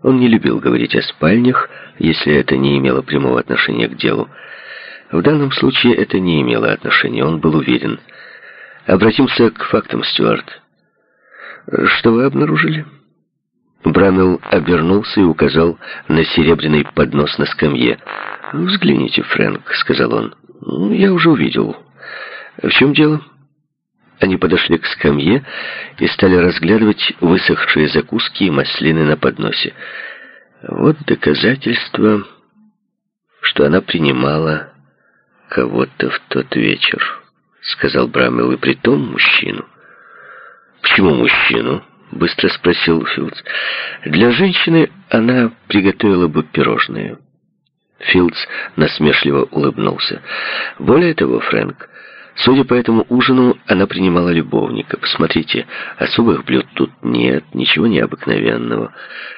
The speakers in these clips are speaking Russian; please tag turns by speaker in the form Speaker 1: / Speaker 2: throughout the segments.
Speaker 1: Он не любил говорить о спальнях, если это не имело прямого отношения к делу. В данном случае это не имело отношения, он был уверен. Обратимся к фактам, Стюарт. Что вы обнаружили? Брамелл обернулся и указал на серебряный поднос на скамье. «Взгляните, Фрэнк», — сказал он. «Я уже увидел. В чем дело?» Они подошли к скамье и стали разглядывать высохшие закуски и маслины на подносе. «Вот доказательство, что она принимала кого-то в тот вечер», — сказал Брамелл, — «и притом мужчину». «Почему мужчину?» — быстро спросил Филдс. «Для женщины она приготовила бы пирожные». Филдс насмешливо улыбнулся. «Более того, Фрэнк, судя по этому ужину, она принимала любовника. Посмотрите, особых блюд тут нет, ничего необыкновенного.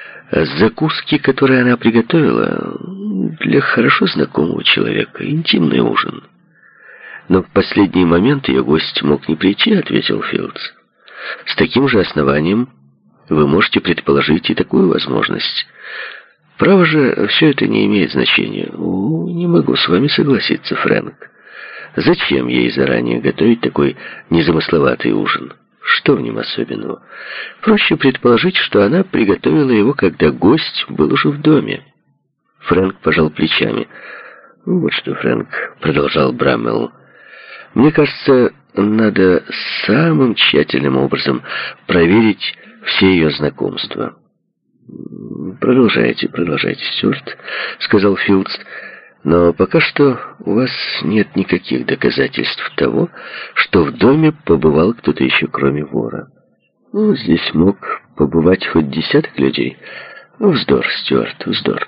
Speaker 1: Закуски, которые она приготовила, для хорошо знакомого человека, интимный ужин». «Но в последний момент ее гость мог не прийти», — ответил Филдс. «С таким же основанием вы можете предположить и такую возможность. Право же, все это не имеет значения. Не могу с вами согласиться, Фрэнк. Зачем ей заранее готовить такой незамысловатый ужин? Что в нем особенного? Проще предположить, что она приготовила его, когда гость был уже в доме». Фрэнк пожал плечами. «Вот что, Фрэнк», — продолжал Брамелл, — «мне кажется, надо самым тщательным образом проверить все ее знакомства». «Продолжайте, Стюарт», — сказал Филдс. «Но пока что у вас нет никаких доказательств того, что в доме побывал кто-то еще, кроме вора. Здесь мог побывать хоть десяток людей. Вздор, Стюарт, вздор».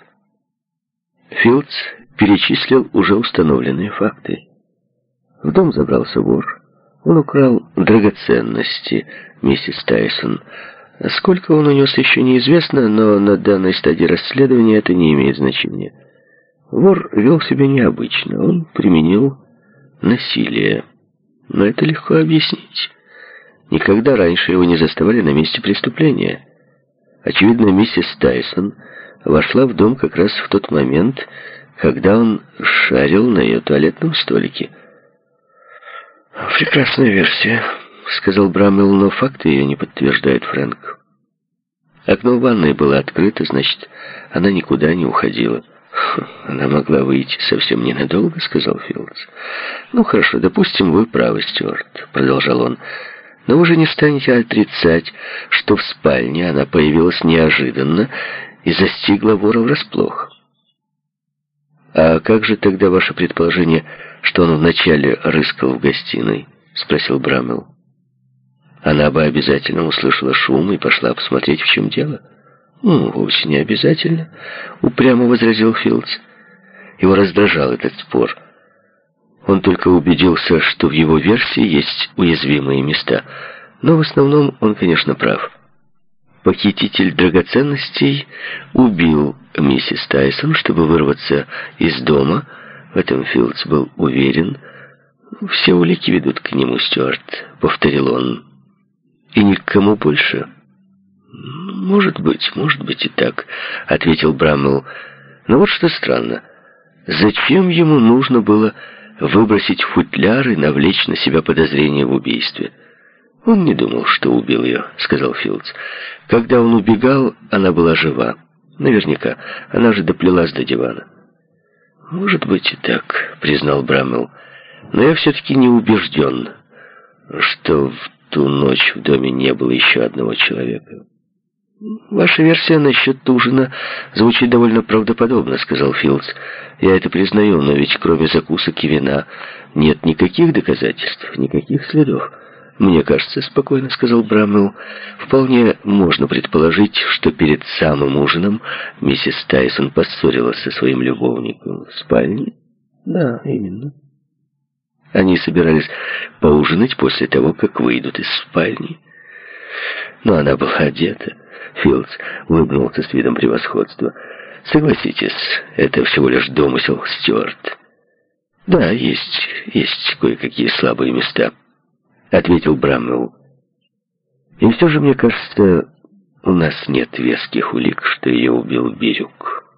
Speaker 1: Филдс перечислил уже установленные факты. В дом забрался вор. Он украл драгоценности миссис Тайсон. Сколько он унес, еще неизвестно, но на данной стадии расследования это не имеет значения. Вор вел себя необычно. Он применил насилие. Но это легко объяснить. Никогда раньше его не заставали на месте преступления. Очевидно, миссис Тайсон вошла в дом как раз в тот момент, когда он шарил на ее туалетном столике. «Прекрасная версия», — сказал Брамелл, — «но факты ее не подтверждают, Фрэнк. Окно в ванной было открыто, значит, она никуда не уходила». «Она могла выйти совсем ненадолго», — сказал Филдс. «Ну, хорошо, допустим, вы правы, Стюарт», — продолжал он. «Но вы же не станете отрицать, что в спальне она появилась неожиданно и застигла вора врасплох». «А как же тогда ваше предположение, что он вначале рыскал в гостиной?» — спросил Брамелл. «Она бы обязательно услышала шум и пошла посмотреть, в чем дело». «Вовсе не обязательно», — упрямо возразил Филдс. Его раздражал этот спор. Он только убедился, что в его версии есть уязвимые места. Но в основном он, конечно, прав. Похититель драгоценностей убил миссис Тайсон, чтобы вырваться из дома. В этом Филдс был уверен. «Все улики ведут к нему, Стюарт», — повторил он. «И ни к кому больше». Может быть и так», — ответил Брамелл. «Но вот что странно. Зачем ему нужно было выбросить футляр и навлечь на себя подозрение в убийстве?» «Он не думал, что убил ее», — сказал Филдс. «Когда он убегал, она была жива. Наверняка. Она же доплелась до дивана». «Может быть и так», — признал Брамелл. «Но я все-таки не убежден, что в ту ночь в доме не было еще одного человека». «Ваша версия насчет ужина звучит довольно правдоподобно», — сказал Филдс. «Я это признаю, но ведь кроме закусок и вина нет никаких доказательств, никаких следов». «Мне кажется, — спокойно сказал Брамелл, — вполне можно предположить, что перед самым ужином миссис Тайсон поссорилась со своим любовником в спальне». «Да, именно». Они собирались поужинать после того, как выйдут из спальни. Но она была одета. Филдс улыбнулся с видом превосходства. «Согласитесь, это всего лишь домысел, Стюарт». «Да, есть кое-какие слабые места», — ответил Брамелл. «И все же, мне кажется, У нас нет веских улик, что ее убил Бирюк.